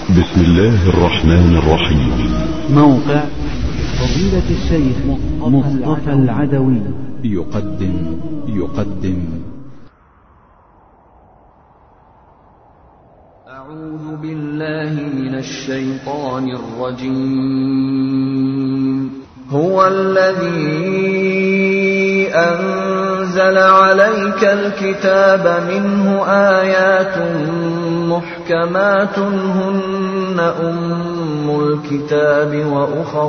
بسم الله الرحمن الرحيم. موقع فضيلة الشيخ مصطفى العدوي يقدم أعوذ بالله من الشيطان الرجيم. هو الذي أنزل عليك الكتاب منه آيات محكمات هن أم الكتاب وأخر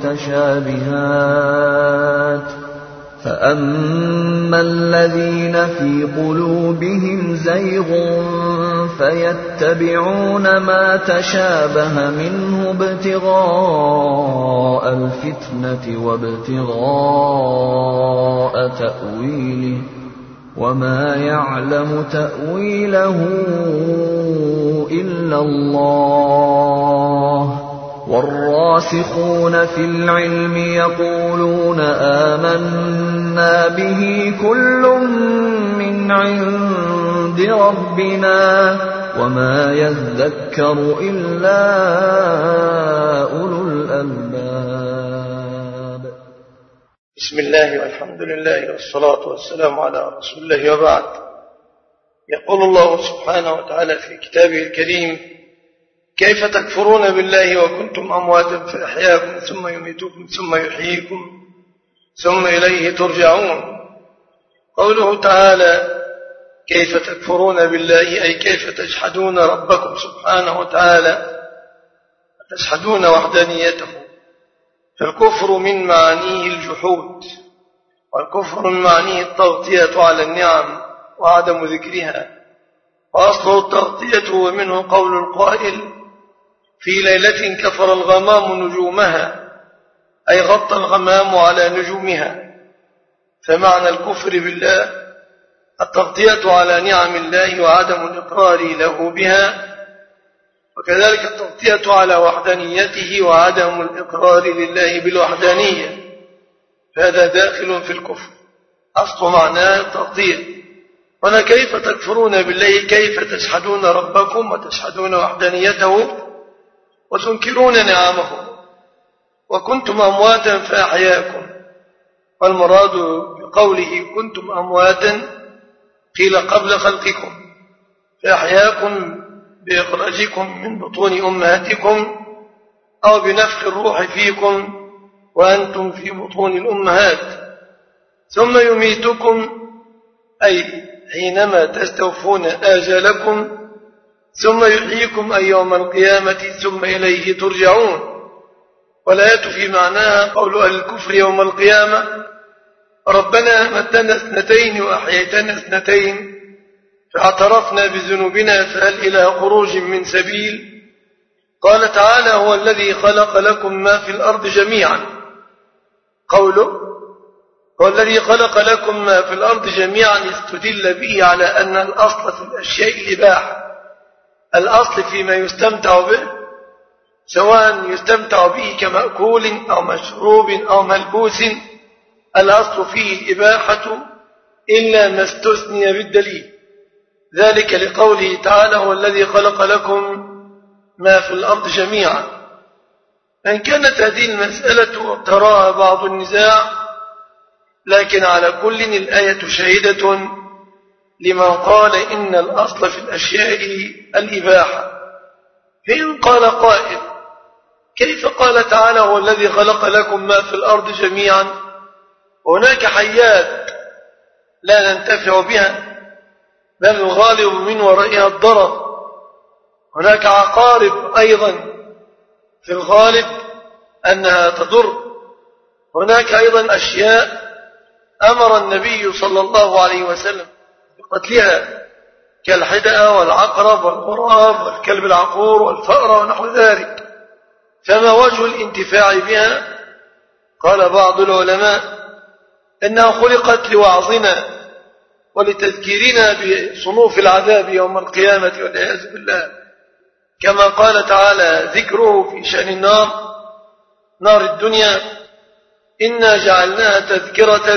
متشابهات فأما الذين في قلوبهم زيغ فيتبعون ما تشابه منه ابتغاء الفتنة وابتغاء تأويله وما يعلم تأويله إلا الله والراسخون في العلم يقولون آمنا به كل من عند ربنا وما يذكر إلا أولو الألباب. بسم الله والحمد لله والصلاة والسلام على رسول الله وبعد. يقول الله سبحانه وتعالى في كتابه الكريم: كيف تكفرون بالله وكنتم أمواتا فأحياكم ثم يميتكم ثم يحييكم ثم إليه ترجعون. قوله تعالى كيف تكفرون بالله أي كيف تجحدون ربكم سبحانه وتعالى تجحدون وحدانيته. فالكفر من معانيه الجحود، والكفر من معانيه التغطية على النعم وعدم ذكرها، وأصله التغطية ومنه قول القائل: في ليلة كفر الغمام نجومها، أي غطى الغمام على نجومها. فمعنى الكفر بالله التغطية على نعم الله وعدم الإقرار له بها، وكذلك التغطية على وحدانيته وعدم الإقرار لله بالوحدانية، فهذا داخل في الكفر، أصل معناه التغطية. هنا كيف تكفرون بالله كيف تجحدون ربكم وتجحدون وحدانيته وتنكرون نعمه. وكنتم أمواتا فأحياكم، والمراد بقوله كنتم أمواتا قيل قبل خلقكم، فأحياكم بإخراجكم من بطون أمهاتكم أو بنفخ الروح فيكم وأنتم في بطون الأمهات، ثم يميتكم أي حينما تستوفون آجالكم، ثم يحييكم أي يوم القيامة ثم إليه ترجعون. والآية في معناها قول أهل الكفر يوم القيامة: ربنا متنا اثنتين وأحييتنا اثنتين فاعترفنا بذنوبنا فهل إلى خروج من سبيل. قال تعالى: هو الذي خلق لكم ما في الأرض جميعا. قوله هو الذي خلق لكم ما في الأرض جميعا استدل به على أن الأصل في الأشياء الإباحة، الأصل فيما يستمتع به سواء يستمتع به كمأكول أو مشروب أو ملبوس، الأصل فيه الإباحة إلا ما استثني بالدليل. ذلك لقوله تعالى: هو الذي خلق لكم ما في الأرض جميعا. إن كانت هذه المسألة تراها بعض النزاع، لكن على كل الآية شاهدة لمن قال إن الأصل في الأشياء الإباحة. فإن قال قائل: كيف قال تعالى هو الذي خلق لكم ما في الأرض جميعا؟ هناك حيات لا ننتفع بها بل الغالب من ورائها الضرر، هناك عقارب أيضا في الغالب أنها تضر، هناك أيضا أشياء أمر النبي صلى الله عليه وسلم بقتلها كالحدأة والعقرب والغراب والكلب العقور والفأر ونحو ذلك. فما وجه الانتفاع بها؟ قال بعض العلماء إنها خلقت لوعظنا ولتذكيرنا بصنوف العذاب يوم القيامة والعياذ بالله، كما قال تعالى ذكره في شأن النار، نار الدنيا: إنا جعلناها تذكرة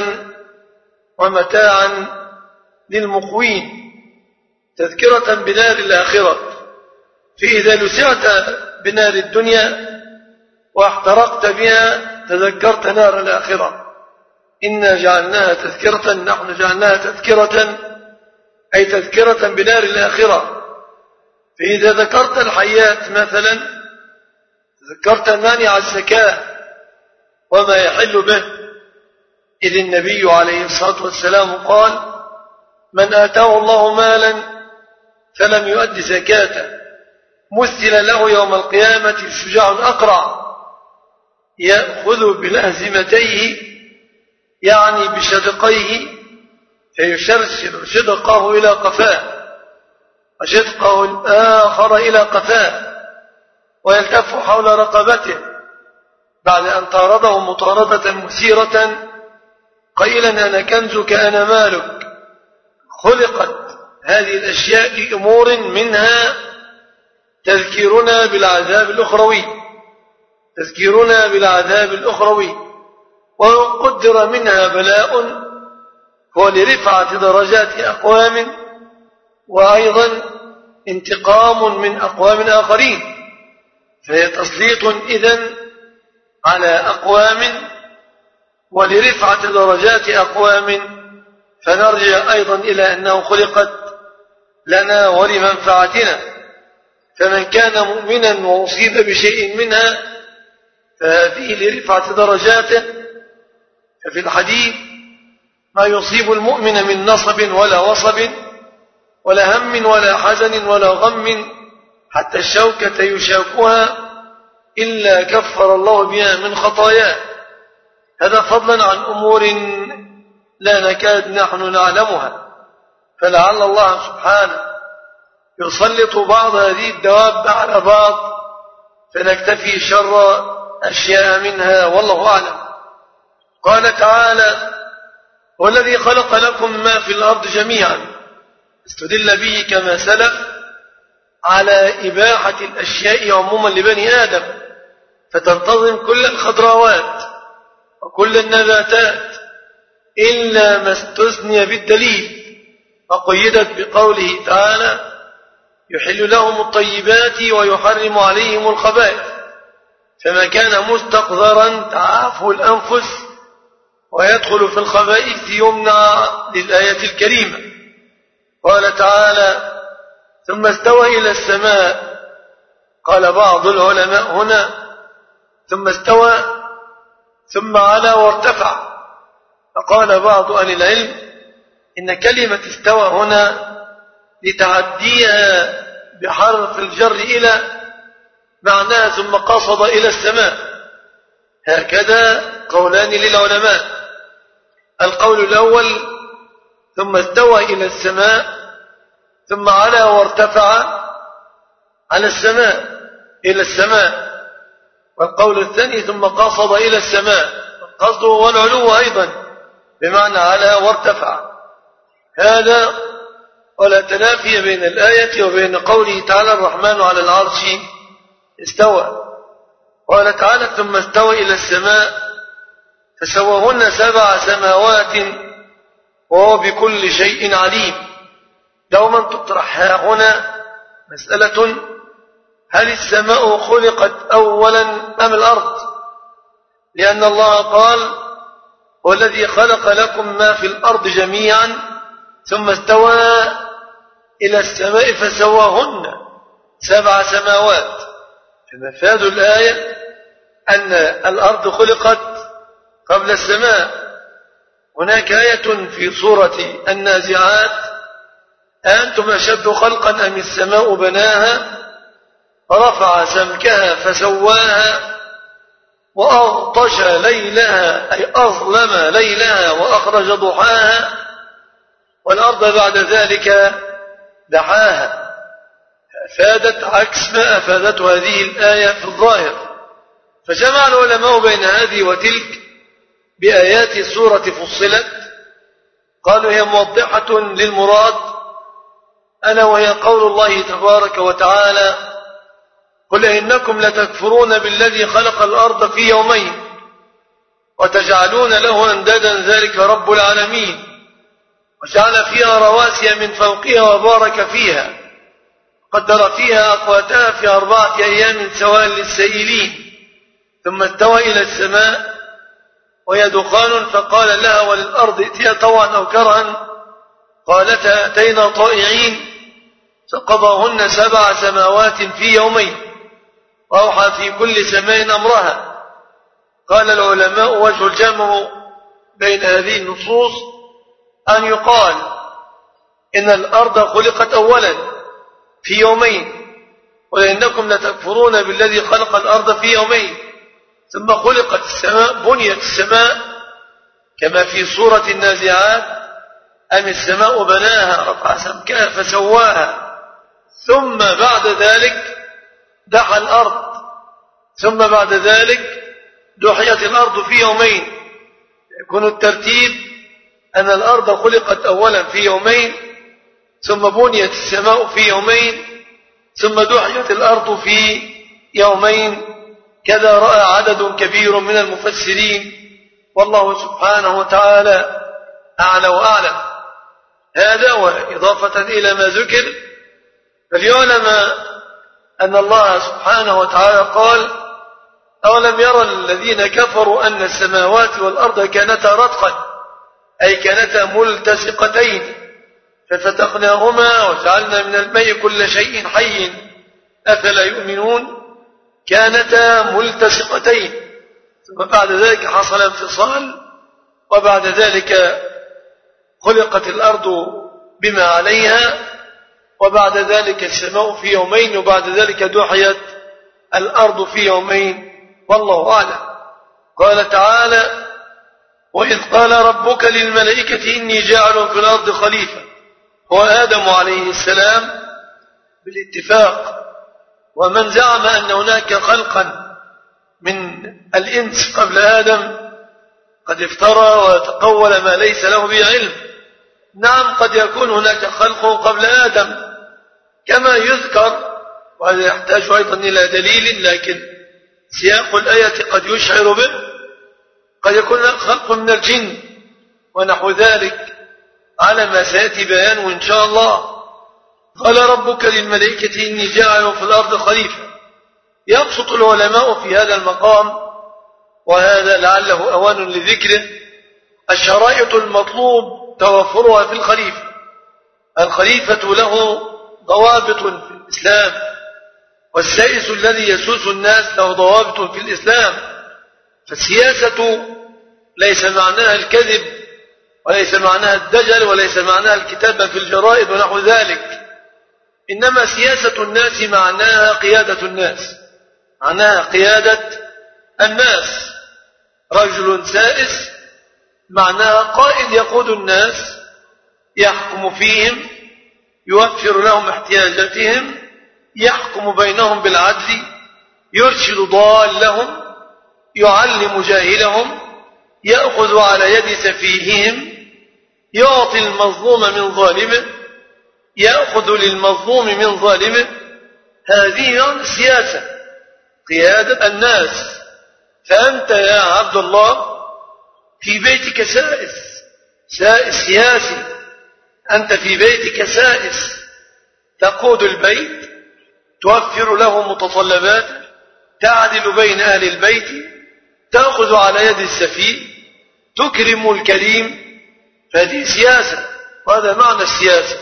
ومتاعا للمقوين، تذكرة بنار الآخرة. فإذا لسعت بنار الدنيا واحترقت بها تذكرت نار الآخرة. إنا جعلناها تذكرة، نحن جعلناها تذكرة أي تذكرة بنار الآخرة. فإذا ذكرت الحيات مثلا ذكرت مانع الزكاة وما يحل به، إذ النبي عليه الصلاة والسلام قال: من آتاه الله مالا فلم يؤد زكاته مثل له يوم القيامة شجاع أقرع يأخذ بلازمتيه يعني بشدقيه فيشرشر شدقه إلى قفاه وشدقه الآخر إلى قفاه ويلتف حول رقبته بعد أن طارده مطاردة مسيرة قيلا: أنا كنزك أنا مالك. خلقت هذه الأشياء لأمور منها تذكيرنا بالعذاب الأخروي، وقدر منها بلاء هو لرفعة درجات أقوام وأيضا انتقام من أقوام آخرين، فهي تسليط إذن على أقوام ولرفعة درجات أقوام، فنرجع أيضا إلى أنه خلقت لنا ولمنفعتنا. فمن كان مؤمنا وأصيب بشيء منها فهذه لرفعة درجاته. ففي الحديث: ما يصيب المؤمن من نصب ولا وصب ولا هم ولا حزن ولا غم حتى الشوكة يشاكها إلا كفر الله بها من خطاياه. هذا فضلا عن أمور لا نكاد نحن نعلمها، فلعل الله سبحانه يسلط بعض هذه الدواب على بعض فنكتفي شر أشياء منها، والله أعلم. قال تعالى: والذي خلق لكم ما في الأرض جميعا، استدل به كما سلف على إباحة الأشياء عموما لبني آدم، فتنتظم كل الخضروات وكل النباتات إلا ما استثني بالدليل، وقيدت بقوله تعالى: يحل لهم الطيبات ويحرم عليهم الخبائث. فما كان مستقذرا تعافه الأنفس ويدخل في الخبائث يمنع للآية الكريمة. قال تعالى: ثم استوى إلى السماء. قال بعض العلماء هنا ثم استوى ثم علا وارتفع، فقال بعض أهل العلم إن كلمة استوى هنا لتعديها بحرف الجر إلى معناها ثم قصد إلى السماء. هكذا قولان للعلماء: القول الأول ثم استوى إلى السماء ثم علا وارتفع على السماء إلى السماء، والقول الثاني ثم قصد إلى السماء، القصد هو العلو أيضا بمعنى علا وارتفع. هذا ولا تنافي بين الآية وبين قوله تعالى: الرحمن على العرش استوى. قال تعالى: ثم استوى إلى السماء فسواهن 7 سماوات وهو بكل شيء عليم. دوما تطرح هنا مسألة: هل السماء خلقت أولا أم الأرض؟ لأن الله قال: والذي خلق لكم ما في الأرض جميعا ثم استوى إلى السماء فسواهن 7 سماوات. فمفاد الآية أن الأرض خلقت قبل السماء. هناك آية في سورة النازعات: أنتم أشد خلقا أم السماء بناها رفع سمكها فسواها وأغطش ليلها أي أظلم ليلها وأخرج ضحاها والأرض بعد ذلك دحاها. أفادت عكس ما أفادته هذه الآية في الظاهر. فجمع العلماء بين هذه وتلك بآيات سورة فصلت، قالوا هي موضحة للمراد، ألا وهي قول الله تبارك وتعالى: قل إنكم لتكفرون بالذي خلق الأرض في يومين وتجعلون له أندادا ذلك رب العالمين وجعل فيها رواسي من فوقها وبارك فيها. قدر فيها أقواتها في 4 أيام سواء للسائلين، ثم استوى إلى السماء وهي دخان فقال لها وللأرض ائتيا طوعا أو كرها قالتا أتينا طائعين، فقضاهن 7 سماوات في يومين وأوحى في كل سماء أمرها. قال العلماء وجه الجمع بين هذه النصوص أن يقال إن الأرض خلقت أولا في يومين، ولأنكم لتكفرون بالذي خلق الأرض في يومين، ثم خلقت السماء، بنيت السماء كما في سورة النازعات أم السماء بناها رفع سمكها فسواها، ثم بعد ذلك دحى الأرض، ثم بعد ذلك دحيت الأرض في يومين. يكون الترتيب أن الأرض خلقت أولا في يومين، ثم بنيت السماء في يومين، ثم دحيت الأرض في يومين. كذا رأى عدد كبير من المفسرين، والله سبحانه وتعالى أعلى وأعلم. هذا وإضافة إلى ما ذكر، فليعلم أن الله سبحانه وتعالى قال أولم يرى الذين كفروا أن السماوات والأرض كانتا رتقا، أي كانتا ملتصقتين ففتقناهما وجعلنا من الماء كل شيء حي أفلا يؤمنون. كانتا ملتصقتين، ثم بعد ذلك حصل انفصال، وبعد ذلك خلقت الأرض بما عليها، وبعد ذلك السماء في يومين، وبعد ذلك دحيت الأرض في يومين، والله أعلم. قال تعالى وإذ قال ربك للملائكة إني جاعل في الأرض خليفة، هو آدم عليه السلام بالاتفاق. ومن زعم أن هناك خلقا من الإنس قبل آدم قد افترى وتقول ما ليس له به علم. نعم، قد يكون هناك خلق قبل آدم كما يذكر، وهذا يحتاج أيضا إلى دليل، لكن سياق الآية قد يشعر به. قد يكون خلق من الجن ونحو ذلك على ما سيأتي بيانه إن شاء الله. قال ربك للملائكة إني جاعل في الأرض خليفة. يبسط العلماء في هذا المقام، وهذا لعله أوان لذكره، الشرائط المطلوب توفرها في الخليفة. الخليفة له ضوابط في الإسلام، والسائس الذي يسوس الناس له ضوابط في الإسلام. فالسياسة ليس معناها الكذب، وليس معناها الدجل، وليس معناها الكتابة في الجرائد ونحو ذلك، إنما سياسة الناس معناها قيادة الناس، معناها قيادة الناس. رجل سائس معناها قائد يقود الناس، يحكم فيهم، يوفر لهم احتياجاتهم، يحكم بينهم بالعدل، يرشد ضالهم، يعلم جاهلهم، يأخذ على يد سفيههم، يعطي المظلوم من ظالمه، يأخذ للمظلوم من ظالمه. هذه السياسة، قيادة الناس. فأنت يا عبد الله في بيتك سائس سياسي، أنت في بيتك سائس، تقود البيت، توفر له متطلبات، تعدل بين أهل البيت، تأخذ على يد السفيه، تكرم الكريم. فهذه سياسة، وهذا معنى السياسة.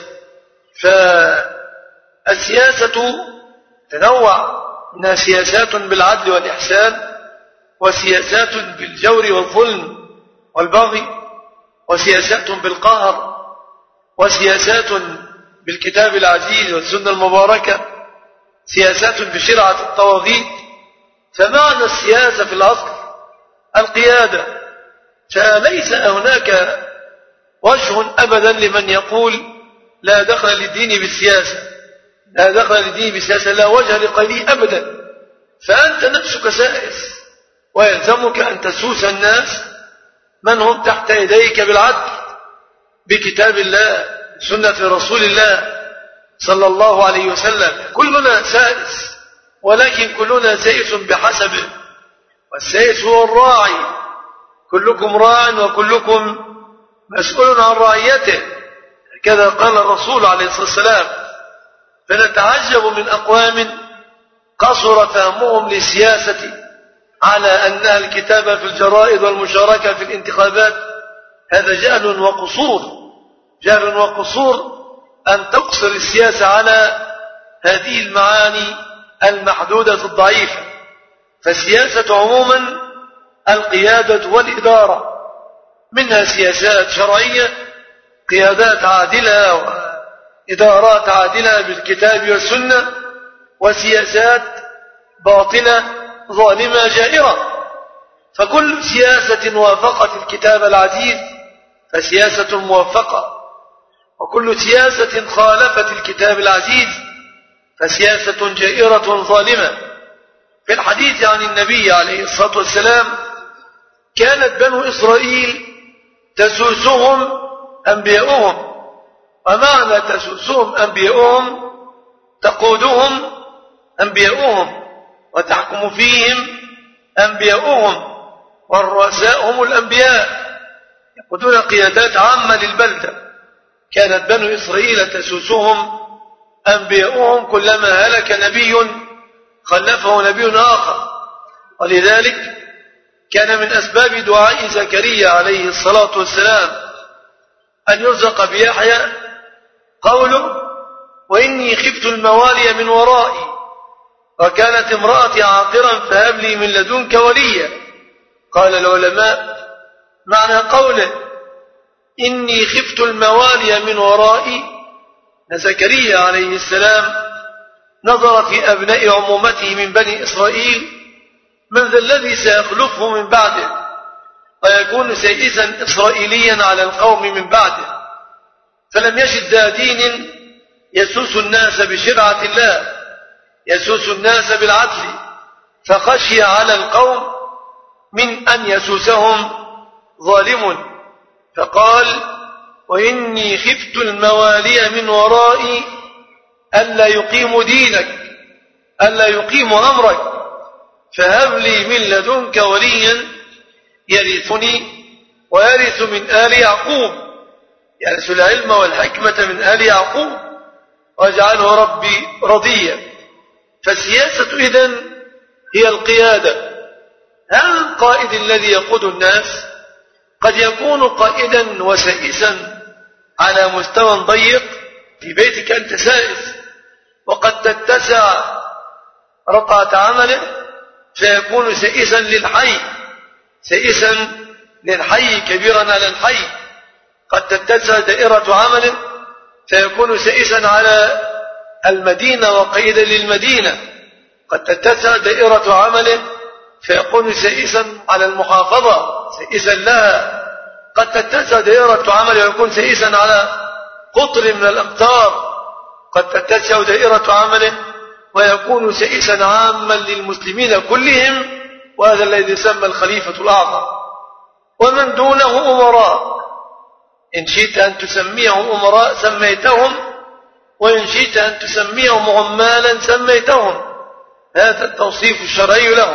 فالسياسة تنوع، إنها سياسات بالعدل والإحسان، وسياسات بالجور والظلم والبغي، وسياسات بالقهر، وسياسات بالكتاب العزيز والسنة المباركة، سياسات بشرعة الطواغيت. فمعنى السياسة في الأصل القيادة. فليس هناك وجه أبدا لمن يقول لا دخل للدين بالسياسة، لا دخل للدين بالسياسة، لا وجه لقيله أبدا. فأنت نفسك سائس، ويلزمك أن تسوس الناس من هم تحت يديك بالعدل، بكتاب الله، سنة رسول الله صلى الله عليه وسلم. كلنا سائس، ولكن كلنا سائس بحسبه، والسائس هو الراعي. كلكم راع وكلكم مسؤول عن رعيته، كذا قال الرسول عليه الصلاة والسلام. فنتعجب من أقوام قصر فهمهم للسياسة على أنها الكتابة في الجرائد والمشاركة في الانتخابات. هذا جهل وقصور أن تقصر السياسة على هذه المعاني المحدودة الضعيفة. فالسياسة عموما القيادة والإدارة، منها سياسات شرعية، قيادات عادلة وإدارات عادلة بالكتاب والسنة، وسياسات باطلة ظالمة جائرة. فكل سياسة وافقت الكتاب العزيز فسياسة موفقة، وكل سياسة خالفت الكتاب العزيز فسياسة جائرة ظالمة. في الحديث عن النبي عليه الصلاة والسلام: كانت بنو إسرائيل تسوسهم أنبياؤهم. ومعنى تسوسهم أنبياؤهم تقودهم أنبياؤهم وتحكم فيهم أنبياؤهم، والرؤساء هم الأنبياء يقودون قيادات عامة للبلدة. كانت بنو إسرائيل تسوسهم أنبياؤهم، كلما هلك نبي خلفه نبي آخر. ولذلك كان من أسباب دعاء زكريا عليه الصلاة والسلام أن يرزق بيحيى قوله: وإني خفت الموالي من ورائي وكانت امرأتي عاقرا فهب لي من لدنك وليا. قال العلماء: معنى قوله إني خفت الموالي من ورائي، زكريا عليه السلام نظر في أبناء عمومته من بني إسرائيل من ذا الذي سيخلفه من بعده ويكون سيئسا إسرائيليا على القوم من بعده، فلم يجد ذا دين يسوس الناس بشرعة الله، يسوس الناس بالعدل، فخشي على القوم من أن يسوسهم ظالم، فقال: وإني خفت الموالي من ورائي ألا يقيموا دينك، ألا يقيموا أمرك، فهب لي من لدنك وليا يرثني ويرث من آل يعقوب، يرث العلم والحكمة من آل يعقوب، واجعله ربي رضيا. فالسياسة إذن هي القيادة. هل القائد الذي يقود الناس قد يكون قائدا وسائسا على مستوى ضيق؟ في بيتك أنت سائس، وقد تتسع رقعة عمله فيكون سائسا للحي، سائسا للحي كبيرا على الحي. قد تتسع دائرة عمله فيكون سائسا على المدينة وقيدا للمدينة. قد تتسع دائرة عمله فيكون سائسا على المحافظة، سائسا لها. قد تتسع دائرة عمله ويكون سائسا على قطر من الأقطار. قد تتسع دائرة عمله ويكون سائسا عاما للمسلمين كلهم، وهذا الذي يسمى الخليفة الأعظم. ومن دونه أمراء، إن شئت أن تسميهم أمراء سميتهم، وإن شئت أن تسميهم عمالا سميتهم، هذا التوصيف الشرعي لهم.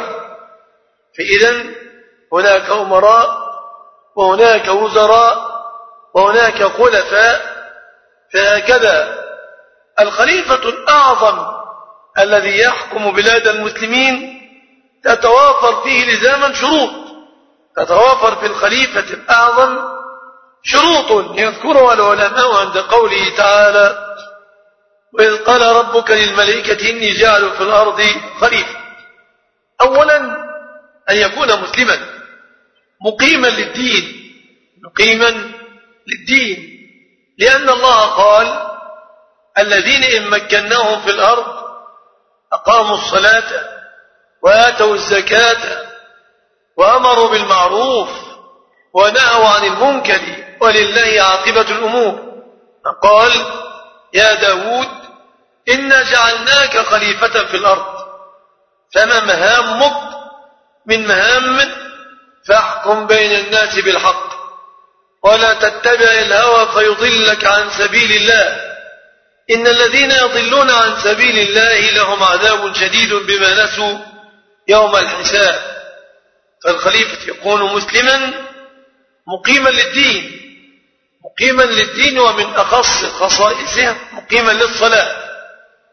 فإذن هناك أمراء وهناك وزراء وهناك خلفاء. فهكذا الخليفة الأعظم الذي يحكم بلاد المسلمين تتوافر فيه لزاما شروط، تتوافر في الخليفة الأعظم شروط يذكرها العلماء عند قوله تعالى: وإذ قال ربك للملائكة إني جاعل في الأرض خليفة. أولا أن يكون مسلما مقيما للدين، مقيما للدين، لأن الله قال: الذين إن مكناهم في الأرض أقاموا الصلاة وآتوا الزكاة وأمروا بالمعروف ونهوا عن المنكر ولله عاقبة الأمور. قال: يا داود إنا جعلناك خليفة في الأرض، فما مهامك من مهام فاحكم بين الناس بالحق ولا تتبع الهوى فيضلك عن سبيل الله، إن الذين يضلون عن سبيل الله لهم عذاب شديد بما نسوا يوم الحساب. فالخليفة يكون مسلما مقيما للدين، مقيما للدين، ومن أخص خصائصه مقيما للصلاة.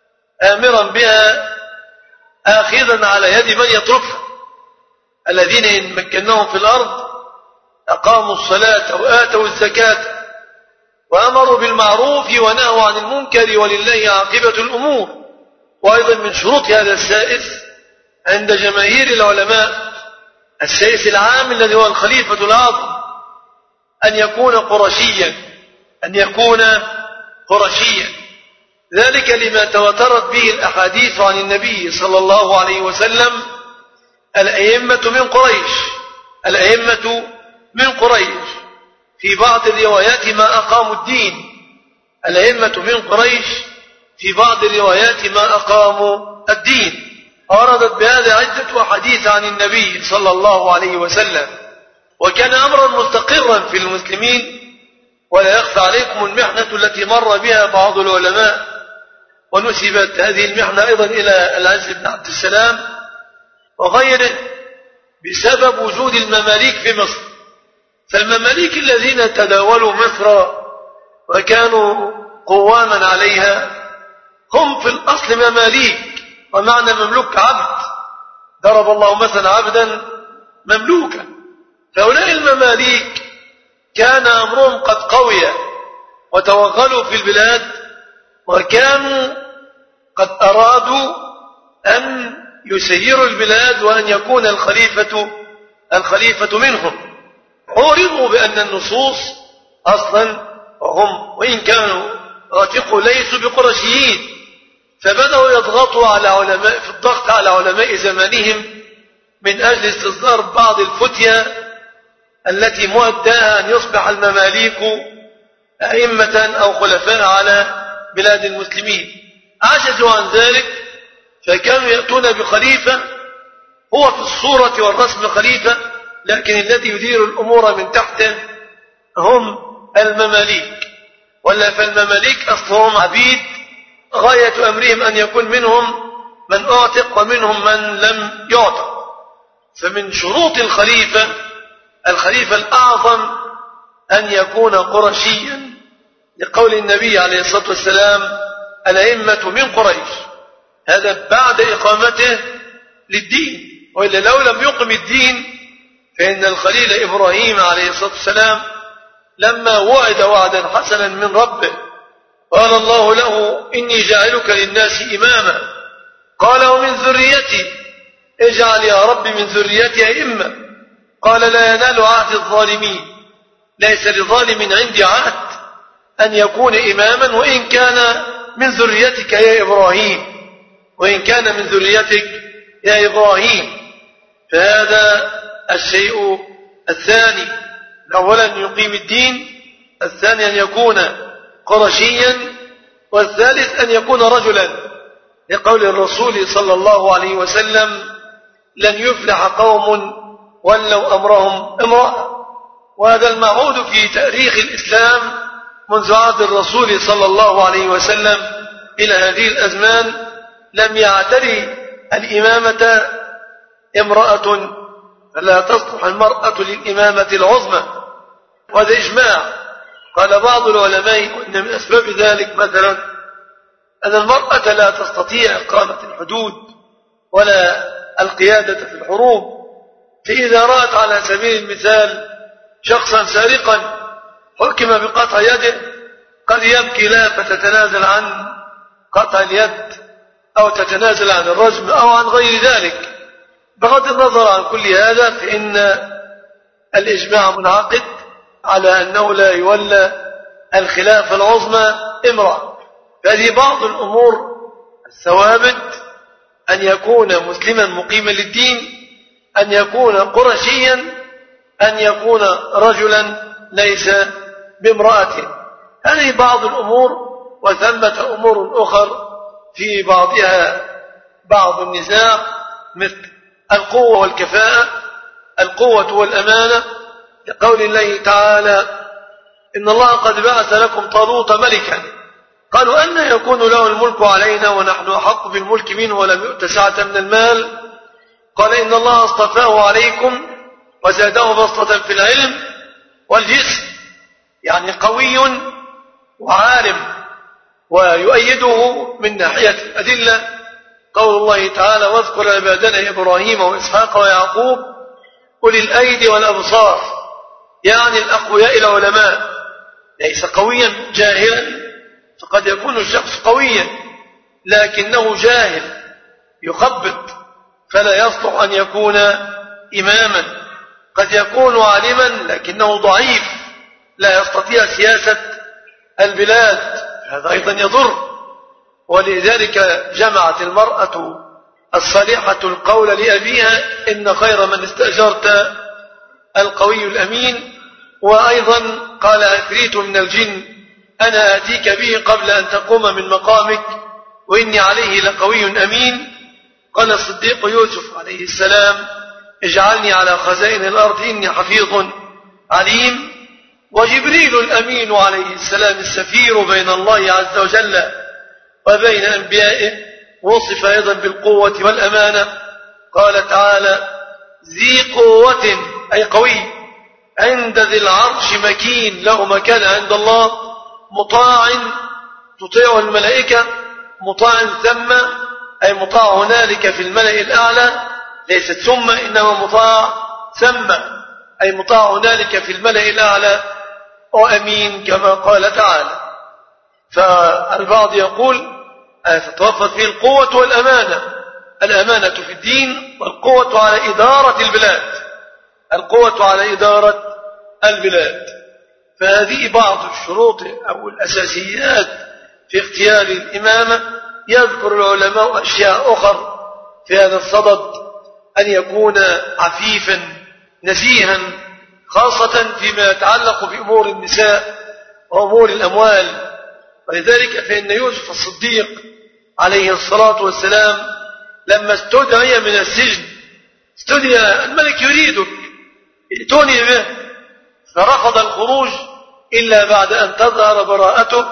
آمرا بها آخذا على يد من يتركها، الذين إن مكناهم في الأرض أقاموا الصلاة وآتوا الزكاة وأمروا بالمعروف ونهوا عن المنكر ولله عاقبة الأمور. وأيضا من شروط هذا السائس عند جماهير العلماء، السائس العام الذي هو الخليفة الأعظم، أن يكون قرشيا، أن يكون قرشيا، ذلك لما تواترت به الأحاديث عن النبي صلى الله عليه وسلم: الأئمة من قريش، الأئمة من قريش. في بعض الروايات ما أقاموا الدين، الأئمة من قريش في بعض الروايات ما أقاموا الدين. وردت بهذا عدة أحاديث عن النبي صلى الله عليه وسلم، وكان أمرا مستقرا في المسلمين. ولا يخفى عليكم المحنة التي مر بها بعض العلماء، ونسبت هذه المحنة أيضا إلى العز بن عبد السلام وغيره، بسبب وجود المماليك في مصر. فالمماليك الذين تداولوا مصر وكانوا قواما عليها هم في الأصل مماليك، ومعنى مملوك عبد، ضرب الله مثلا عبدا مملوكا. فهؤلاء المماليك كان أمرهم قد قوي وتوغلوا في البلاد، وكانوا قد أرادوا أن يسيروا البلاد وأن يكون الخليفة منهم. عورضوا بأن النصوص أصلا وهم وإن كانوا راتقوا ليسوا بقرشيين، فبدأوا يضغطوا على علماء في الضغط على علماء زمانهم من أجل استصدار بعض الفتية التي مؤداها أن يصبح المماليك أئمة أو خلفاء على بلاد المسلمين. عجزوا عن ذلك، فكانوا يأتون بخليفة هو في الصورة والرسم خليفة، لكن الذي يدير الأمور من تحته هم المماليك. ولا فالمماليك أصلهم عبيد، غاية أمرهم أن يكون منهم من أعتق ومنهم من لم يعتق. فمن شروط الخليفة الأعظم أن يكون قرشيا، لقول النبي عليه الصلاة والسلام: الأئمة من قريش. هذا بعد إقامته للدين، وإلا لو لم يقم الدين فإن الخليل إبراهيم عليه الصلاة والسلام لما وعد وعدا حسنا من ربه قال الله له: إني جاعلك للناس إماما، قال: ومن ذريتي، اجعل يا رب من ذريتي أئمة. قال: لا ينال عهد الظالمين، ليس لظالم عندي عهد أن يكون إماما وإن كان من ذريتك يا إبراهيم، وإن كان من ذريتك يا إبراهيم. فهذا الشيء الثاني، أولا يقيم الدين، الثاني أن يكون قرشيا، والثالث أن يكون رجلا، لقول الرسول صلى الله عليه وسلم: لن يفلح قوم ولوا أمرهم امرأة. وهذا المعود في تاريخ الإسلام منذ عهد الرسول صلى الله عليه وسلم إلى هذه الأزمان لم يعتري الإمامة امرأة، فلا تصلح المرأة للإمامة العظمى. وهذا إجماع. قال بعض العلماء إن من أسباب ذلك مثلا أن المرأة لا تستطيع إقامة الحدود ولا القيادة في الحروب. فإذا رأت على سبيل المثال شخصا سارقا حكم بقطع يده، قد يبكي لها فتتنازل عن قطع اليد أو تتنازل عن الرجم أو عن غير ذلك. بغض النظر عن كل هذا فإن الإجماع منعقد على أنه لا يولى الخلافة العظمى امرأة. فهذه بعض الأمور الثوابت: أن يكون مسلما مقيما للدين، أن يكون قرشيا، أن يكون رجلا ليس بامرأة. هذه بعض الأمور، وثمة أمور أخر في بعضها بعض النزاع، مثل القوة والكفاءة، القوة والأمانة، لقول الله تعالى: إن الله قد بعث لكم طالوت ملكا. قالوا: أن يكون له الملك علينا ونحن أحق بالملك منه ولم يؤت سعة من المال؟ قال: إن الله اصطفاه عليكم وزاده بسطة في العلم والجسم، يعني قوي وعالم ويؤيده من ناحية الأدلة قول الله تعالى واذكر عبادنا إبراهيم وإسحاق ويعقوب أولي الأيدي والأبصار، يعني الأقوياء العلماء، ليس قويا جاهلا، فقد يكون الشخص قويا لكنه جاهل يخبط فلا يصلح أن يكون إماما، قد يكون عالما لكنه ضعيف لا يستطيع سياسة البلاد، هذا أيضا يضر. ولذلك جمعت المرأة الصالحة القول لأبيها إن خير من استأجرت القوي الأمين. وأيضا قال عفريت من الجن أنا آتيك به قبل أن تقوم من مقامك وإني عليه لقوي أمين. قال الصديق يوسف عليه السلام اجعلني على خزائن الأرض إني حفيظ عليم. وجبريل الأمين عليه السلام السفير بين الله عز وجل وبين أنبيائه وصف أيضا بالقوة والأمانة. قال تعالى ذي قوة أي قوي عند ذي العرش مكين، له مكان عند الله، مطاع تطيع الملائكة، مطاع ثم أي مطاع هنالك في الملأ الأعلى، ليست ثم إنما مطاع ثم أي مطاع هنالك في الملأ الأعلى، وأمين كما قال تعالى. فالبعض يقول تتوفر فيه القوة والأمانة، الأمانة في الدين والقوة على إدارة البلاد، القوة على إدارة البلاد. فهذه بعض الشروط أو الأساسيات في اختيار الإمامة. يذكر العلماء أشياء أخرى في هذا الصدد، أن يكون عفيفا نزيها خاصة فيما يتعلق بأمور النساء وأمور الأموال. ولذلك فإن يوسف الصديق عليه الصلاة والسلام لما استدعي من السجن، استدعي الملك يريدك ائتوني به، فرفض الخروج إلا بعد أن تظهر براءته.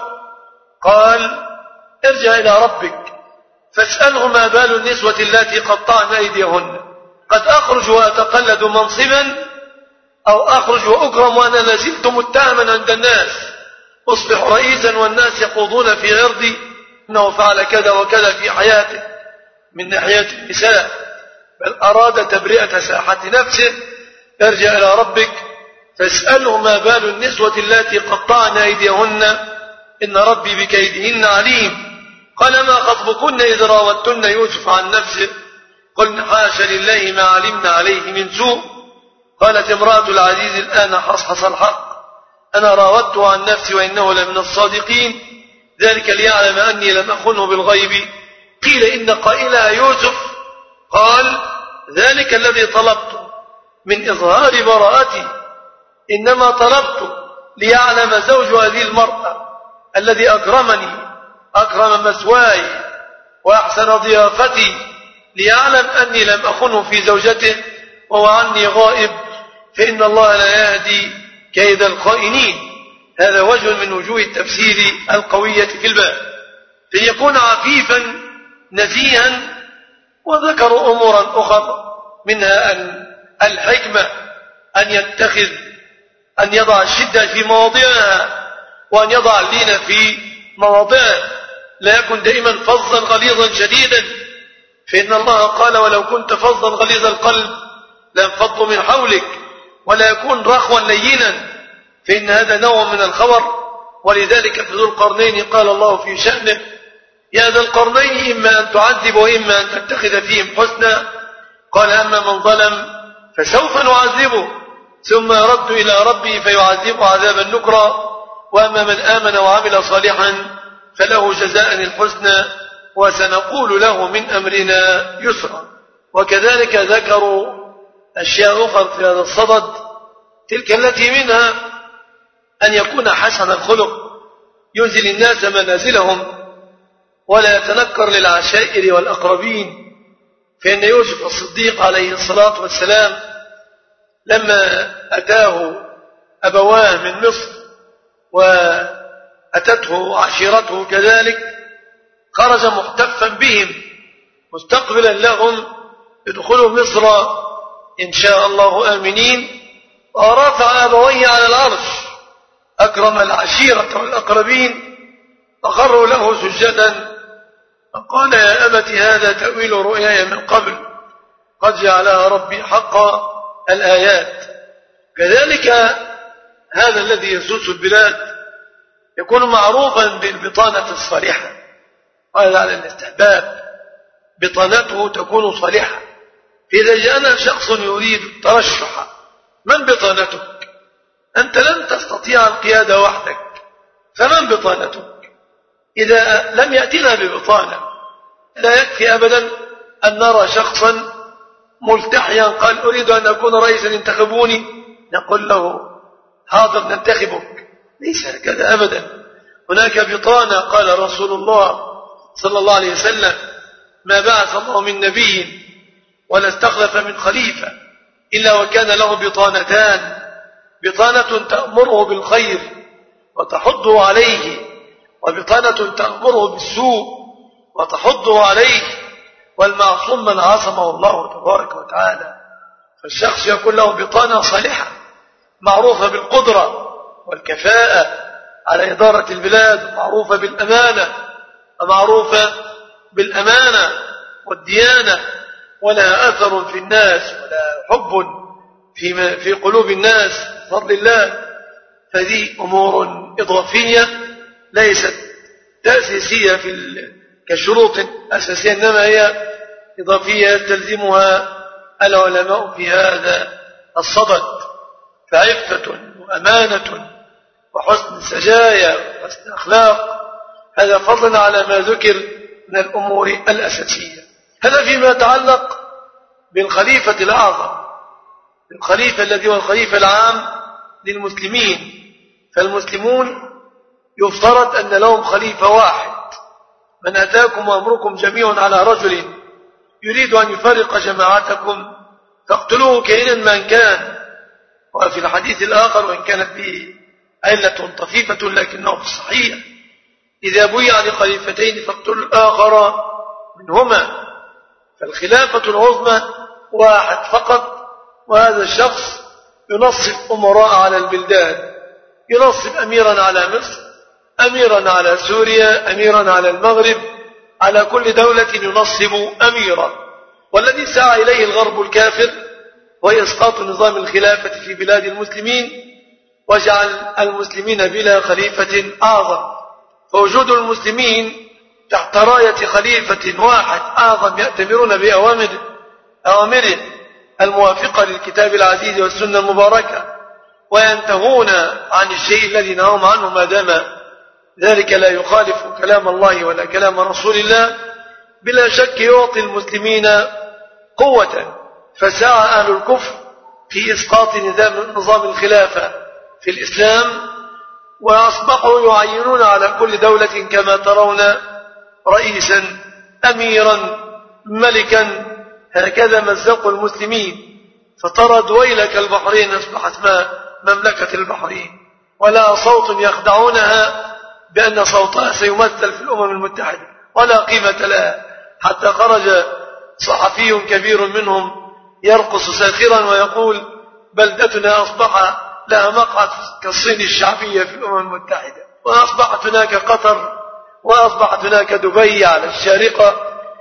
قال ارجع إلى ربك فاسأله ما بال النسوة التي قطعن أيديهن، قد أخرج وأتقلد منصبا أو أخرج وأكرم وأنا لازلت متهما عند الناس، أصبح رئيسا والناس يخوضون في عرضي إنه فعل كذا وكذا في حياته من ناحية النساء، بل أراد تبرئة ساحة نفسه. ارجع إلى ربك فاسأله ما بال النسوة التي قطعن أيديهن إن ربي بكيدهن عليم. قال ما خطبكن إذ راوتن يوسف عن نفسه قلن حاشا لله ما علمنا عليه من سوء. قالت امرأة العزيز الآن حصحص الحق أنا راودته عن نفسي وإنه لمن الصادقين، ذلك ليعلم أني لم أخنه بالغيب. قيل إن قائلها يوسف قال ذلك الذي طلبت من إظهار براءتي، إنما طلبت ليعلم زوج هذه المرأة الذي أكرمني أكرم مثواي وأحسن ضيافتي، ليعلم أني لم أخنه في زوجته وهو عني غائب، فإن الله لا يهدي كيد الخائنين. هذا وجه من وجوه التفسير القوية في الباب، فيكون عفيفا نزيها. وذكروا أمورا أخرى منها أن الحكمة أن يتخذ أن يضع الشدة في مواضعها وأن يضع اللين في مواضعه، لا يكن دائما فظا غليظا شديدا، فإن الله قال ولو كنت فظا غليظ القلب لانفضوا من حولك، ولا يكون رخوا لينا، فإن هذا نوع من الخور. ولذلك في ذو القرنين قال الله في شأنه يا ذا القرنين إما أن تعذب وإما أن تتخذ فيهم حسنا. قال أما من ظلم فسوف نعذبه ثم يرد إلى ربه فيعذبه عذابا نكرا، وأما من آمن وعمل صالحا فله جزاء الحسنى وسنقول له من أمرنا يسرا. وكذلك ذكروا أشياء أخرى في هذا الصدد، تلك التي منها أن يكون حسن الخلق ينزل الناس منازلهم ولا يتنكر للعشائر والأقربين. فإن يوسف الصديق عليه الصلاة والسلام لما أتاه أبواه من مصر وأتته عشيرته كذلك خرج محتفا بهم مستقبلا لهم يدخلوا مصر إن شاء الله آمنين، ورفع أبويه على العرش أكرم العشيرة والأقربين فخروا له سجدا، فقال يا أبت هذا تأويل رؤياي من قبل قد جعلها ربي حقا الآيات. كذلك هذا الذي يسوس البلاد يكون معروفا بالبطانة الصالحة، قال على الاستحباب بطانته تكون صالحة. فإذا جاءنا شخص يريد الترشح، من بطانتك؟ أنت لن تستطيع القيادة وحدك، فمن بطانتك؟ إذا لم يأتنا ببطانة لا يكفي أبدا أن نرى شخصا ملتحيا قال أريد أن أكون رئيسا انتخبوني، نقول له حاضر ننتخبك، ليس هكذا أبدا. هناك بطانة، قال رسول الله صلى الله عليه وسلم ما بعث الله من نبي ولا استخلف من خليفة إلا وكان له بطانتان، بطانة تأمره بالخير وتحضه عليه، وبطانة تأمره بالسوء وتحضه عليه، والمعصوم من عصمه الله تبارك وتعالى. فالشخص يكون له بطانة صالحة معروفة بالقدرة والكفاءة على إدارة البلاد، معروفة بالأمانة ومعروفة بالأمانة والديانة، ولها أثر في الناس ولا حب في قلوب الناس بفضل الله. فذي أمور إضافية ليست تأسيسية كشروط أساسية، إنما هي إضافية يستلزمها العلماء في هذا الصدد. فعفة وأمانة وحسن سجايا وحسن أخلاق، هذا فضلا على ما ذكر من الأمور الأساسية. هذا فيما يتعلق بالخليفة الأعظم، الخليفة الذي هو الخليفة العام للمسلمين. فالمسلمون يفترض أن لهم خليفة واحد، من أتاكم وأمركم جميع على رجل يريد أن يفرق جماعتكم فاقتلوه كائنا من كان. وفي الحديث الآخر وإن كانت به علة طفيفة لكنه في الصحيح إذا بويع لخليفتين فاقتلوا الآخر منهما. فالخلافة العظمى واحد فقط، وهذا الشخص ينصب أمراء على البلدان، ينصب أميرا على مصر، أميرا على سوريا، أميرا على المغرب، على كل دولة ينصب أميرا. والذي سعى إليه الغرب الكافر هو إسقاط نظام الخلافة في بلاد المسلمين وجعل المسلمين بلا خليفة أعظم. فوجود المسلمين تحت راية خليفة واحد أعظم يأتمرون بأوامره الموافقة للكتاب العزيز والسنة المباركة، وينتهون عن الشيء الذي نهاهم عنه ما دام ذلك لا يخالف كلام الله ولا كلام رسول الله، بلا شك يعطي المسلمين قوة. فسعى أهل الكفر في إسقاط نظام الخلافة في الإسلام، وأصبحوا يعينون على كل دولة كما ترون رئيسا، أميرا، ملكا، هكذا مزقوا المسلمين. فترى دويلة البحرين أصبحت مملكة البحرين، ولا صوت يخدعونها بأن صوتها سيمثل في الأمم المتحدة، ولا قيمة لها. حتى خرج صحفي كبير منهم يرقص ساخرا ويقول بلدتنا أصبح لها مقعد كالصين الشعبية في الأمم المتحدة، وأصبحت هناك قطر، وأصبحت هناك دبي على الشارقة،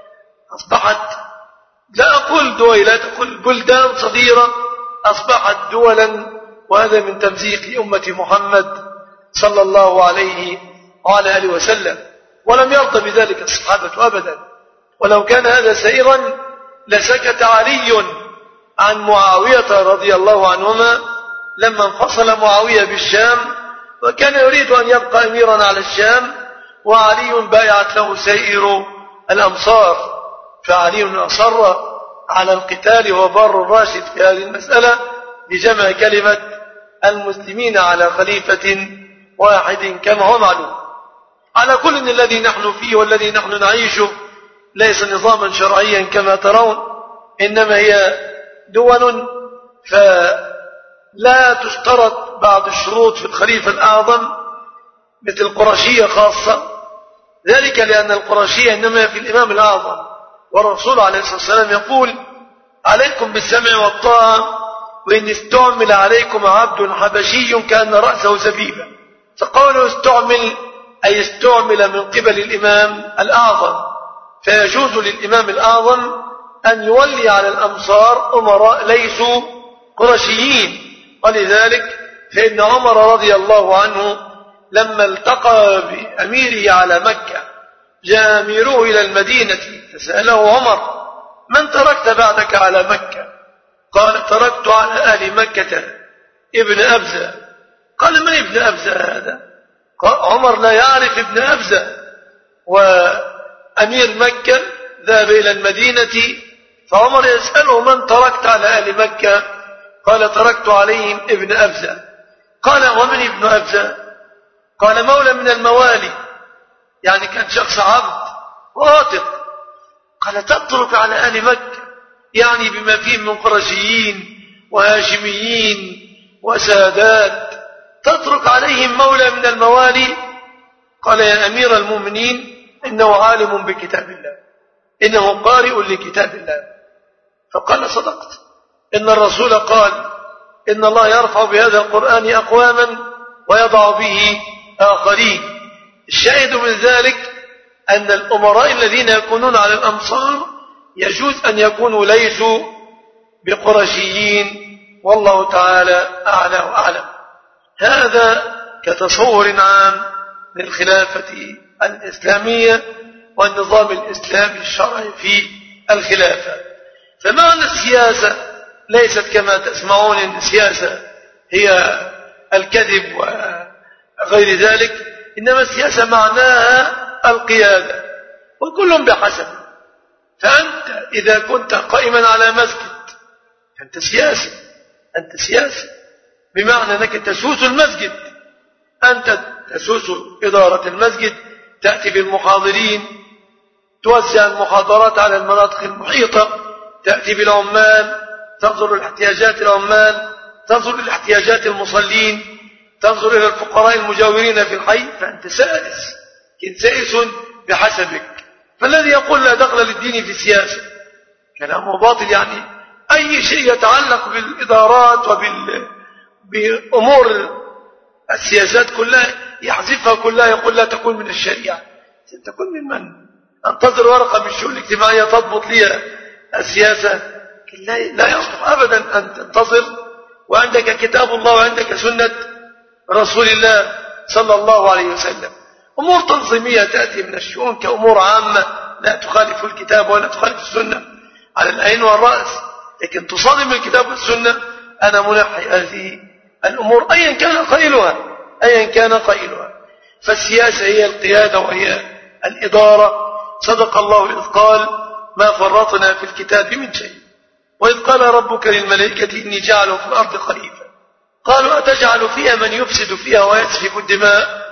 أصبحت لا أقول دويلات، أقول بلدان صغيرة أصبحت دولا. وهذا من تمزيق أمة محمد صلى الله عليه وعلى آله وسلم، ولم يرضى بذلك الصحابة أبدا. ولو كان هذا سائرا لسكت علي عن معاوية رضي الله عنهما لما انفصل معاوية بالشام، وكان يريد أن يبقى أميرا على الشام، وعلي بايعت له سائر الأمصار، فعلي أصر على القتال وبر الراشد في هذه المسألة لجمع كلمة المسلمين على خليفة واحد كما هو معلوم. على كل الذي نحن فيه والذي نحن نعيشه ليس نظاما شرعيا كما ترون، إنما هي دول، فلا تشترط بعض الشروط في الخليفة الأعظم مثل القرشية خاصة، ذلك لأن القرشية إنما في الإمام الأعظم، والرسول عليه الصلاة والسلام يقول عليكم بالسمع والطاعة وإن استعمل عليكم عبد حبشي كأن رأسه زبيبة. فقوله استعمل أي استعمل من قبل الإمام الأعظم، فيجوز للإمام الأعظم أن يولي على الأمصار أمراء ليسوا قرشيين. ولذلك فإن عمر رضي الله عنه لما التقى بأميره على مكة جاء أميره إلى المدينة فسأله عمر: من تركت بعدك على مكة؟ قال: تركت على أهل مكة ابن أبزة. قال: من ابن أبزة هذا؟ قال عمر: لا يعرف ابن أبزة. وأمير مكة ذهب إلى المدينة فعمر يسأله: من تركت على أهل مكة؟ قال: تركت عليهم ابن أبزة. قال: ومن ابن أبزة؟ قال: مولى من الموالي، يعني كان شخص عبد واثق. قال: تترك على أهل مكة، يعني بما فيهم من قرشيين وهاشميين وسادات، تترك عليهم مولى من الموالي؟ قال: يا أمير المؤمنين إنه عالم بكتاب الله، إنه قارئ لكتاب الله. فقال: صدقت، إن الرسول قال: إن الله يرفع بهذا القرآن أقواما ويضع به آخرين. الشاهد من ذلك أن الأمراء الذين يكونون على الأمصار يجوز أن يكونوا ليسوا بقرشيين، والله تعالى أعلى وأعلم. هذا كتصور عام للخلافة الإسلامية والنظام الإسلامي الشرعي في الخلافة. فمعنى السياسة ليست كما تسمعون أن السياسة هي الكذب وغير ذلك، إنما السياسة معناها القيادة، وكل بحسب. فأنت إذا كنت قائما على مسجد فأنت سياسي، أنت سياسي بمعنى أنك تسوس المسجد، أنت تسوس إدارة المسجد، تأتي بالمحاضرين، توزع المحاضرات على المناطق المحيطة، تأتي بالعمال، تنظر لاحتياجات العمال، تنظر لاحتياجات المصلين، تنظر إلى الفقراء المجاورين في الحي. فأنت سائس، سائس بحسبك. فالذي يقول لا دخل للدين في السياسة كلامه باطل. يعني أي شيء يتعلق بالإدارات بأمور السياسات كلها يحذفها كلها، يقول لا تكون من الشريعة. ستكون من من؟ أنتظر ورقة من الشؤون الاجتماعية تضبط لي السياسة؟ لا يصلح أبدا أن تنتظر وعندك كتاب الله وعندك سنة رسول الله صلى الله عليه وسلم. أمور تنظيمية تأتي من الشؤون كأمور عامة لا تخالف الكتاب ولا تخالف السنة على العين والرأس، لكن تصادم الكتاب والسنة أنا منحي هذه الأمور أيا كان قائلها، أيا كان قائلها. فالسياسة هي القيادة وهي الإدارة. صدق الله إذ قال: ما فرطنا في الكتاب من شيء، وإذ قال ربك للملائكة إني جاعل في الأرض خليفة، قالوا أتجعل فيها من يفسد فيها ويسفك الدماء؟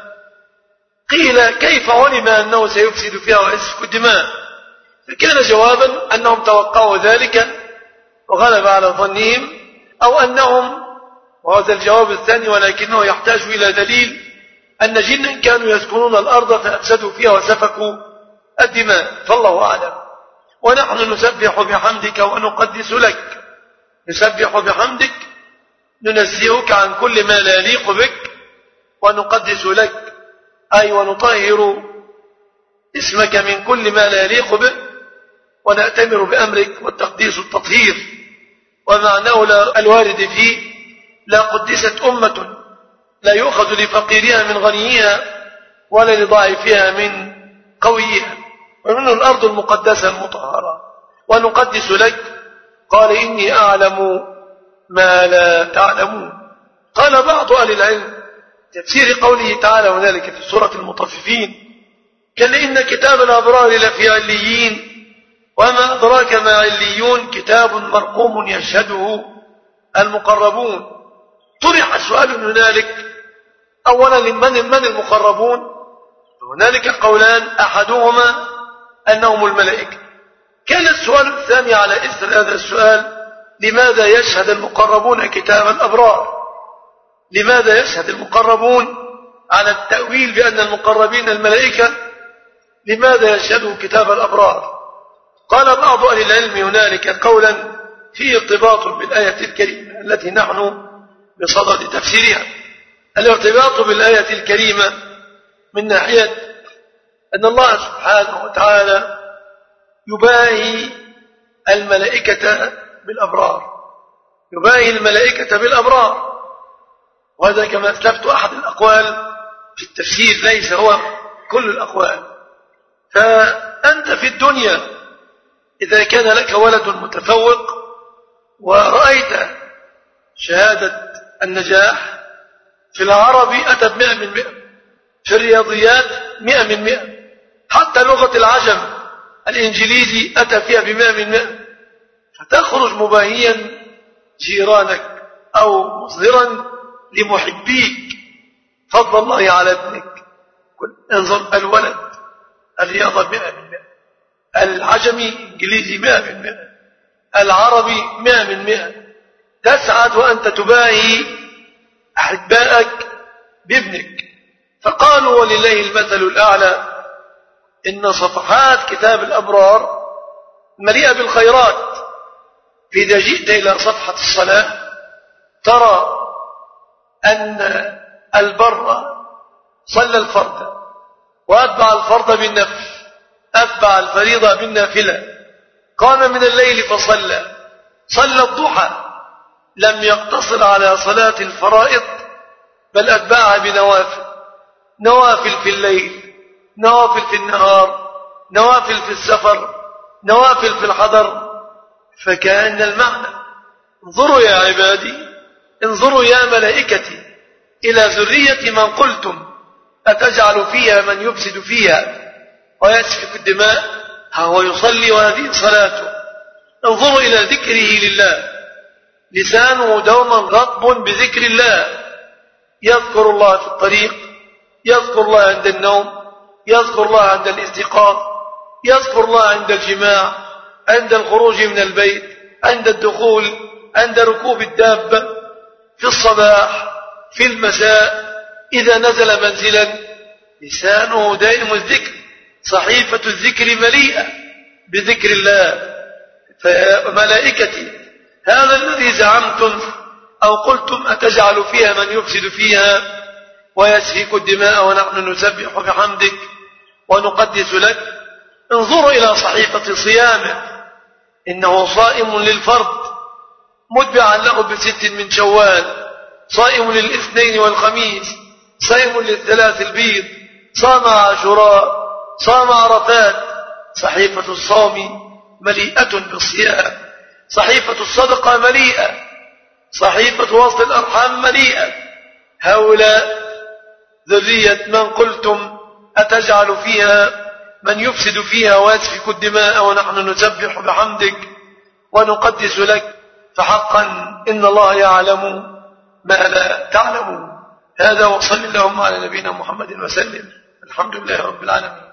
قيل كيف علم أنه سيفسد فيها ويسفك الدماء؟ فكان جوابا أنهم توقعوا ذلك وغلب على ظنهم، أو أنهم، وهذا الجواب الثاني ولكنه يحتاج إلى دليل، أن جنا كانوا يسكنون الأرض فأفسدوا فيها وسفكوا الدماء، فالله أعلم. ونحن نسبح بحمدك ونقدس لك، نسبح بحمدك ننزهك عن كل ما لا يليق بك، ونقدس لك أي ونطهر اسمك من كل ما لا يليق به، ونأتمر بأمرك، والتقديس التطهير. ومعناه الوارد فيه: لا قدست أمة لا يؤخذ لفقيرها من غنيها ولا لضعيفها من قويها، ومنه الأرض المقدسة المطهرة. ونقدس لك، قال إني أعلم ما لا تعلمون. قال بعض أهل العلم تفسير قوله تعالى هنالك في سورة المطففين: كلا إن كتاب الأبرار لفي عليين وما أدراك ما عليون كتاب مرقوم يشهده المقربون. طرح السؤال هنالك: أولا من المقربون؟ هنالك قولان، أحدهما أنهم الملائكة. كان السؤال الثاني على إثر هذا السؤال: لماذا يشهد المقربون كتاب الأبرار؟ لماذا يشهد المقربون على التأويل بأن المقربين الملائكة؟ لماذا يشهدوا كتاب الأبرار؟ قال بعض أهل العلم هنالك قولا فيه ارتباط بالآية الكريمة التي نحن بصدد تفسيرها. الارتباط بالآية الكريمة من ناحية أن الله سبحانه وتعالى يباهي الملائكة بالأبرار، يباهي الملائكة بالأبرار، وهذا كما أسلفت أحد الأقوال في التفسير، ليس هو كل الأقوال. فأنت في الدنيا إذا كان لك ولد متفوق ورأيت شهادة النجاح في العربي أتى 100%، في الرياضيات 100%، حتى لغة العجم الإنجليزي أتى فيها 100%، فتخرج مباهيا جيرانك أو مصدرا لمحبيك فضل الله على ابنك. انظر، الولد الرياضة 100%، العجمي إنجليزي 100%، العربي 100%، تسعد وأنت تباهي أحبائك بابنك. فقالوا ولله المثل الأعلى إن صفحات كتاب الأبرار مليئة بالخيرات. فإذا جئت إلى صفحة الصلاة ترى أن البر صلى الفرض وأتبع الفرض بالنفل، أتبع الفريضة بالنافلة، قام من الليل فصلى، صلى الضحى، لم يقتصر على صلاة الفرائض بل أتبعها بنوافل، نوافل في الليل، نوافل في النهار، نوافل في السفر، نوافل في الحضر. فكأن المعنى انظروا يا عبادي، انظروا يا ملائكتي إلى ذرية من قلتم أتجعل فيها من يفسد فيها ويسفك الدماء، هو يصلي وهذه صلاته. انظروا إلى ذكره لله، لسانه دوما رطب بذكر الله، يذكر الله في الطريق، يذكر الله عند النوم، يذكر الله عند الاستيقاظ، يذكر الله عند الجماع، عند الخروج من البيت، عند الدخول، عند ركوب الدابة، في الصباح، في المساء، إذا نزل منزلا، لسانه دائم الذكر، صحيفة الذكر مليئة بذكر الله. فملائكتي هذا الذي زعمتم أو قلتم أتجعل فيها من يفسد فيها ويسفك الدماء ونحن نسبح بحمدك ونقدس لك، انظروا إلى صحيفة صيامه، إنه صائم للفرض متبعا له ب6 من شوال، صائم للاثنين والخميس، صائم للثلاث البيض، صام عاشوراء، صام عرفات. صحيفة الصوم مليئة بالصيام، صحيفة الصدقة مليئة، صحيفة وصل الأرحام مليئة. هؤلاء ذرية من قلتم أتجعل فيها من يفسد فيها ويسفك الدماء ونحن نسبح بحمدك ونقدس لك، فحقا إن الله يعلم ما لا تعلمون. هذا وصل اللهم على نبينا محمد وسلم. الحمد لله رب العالمين.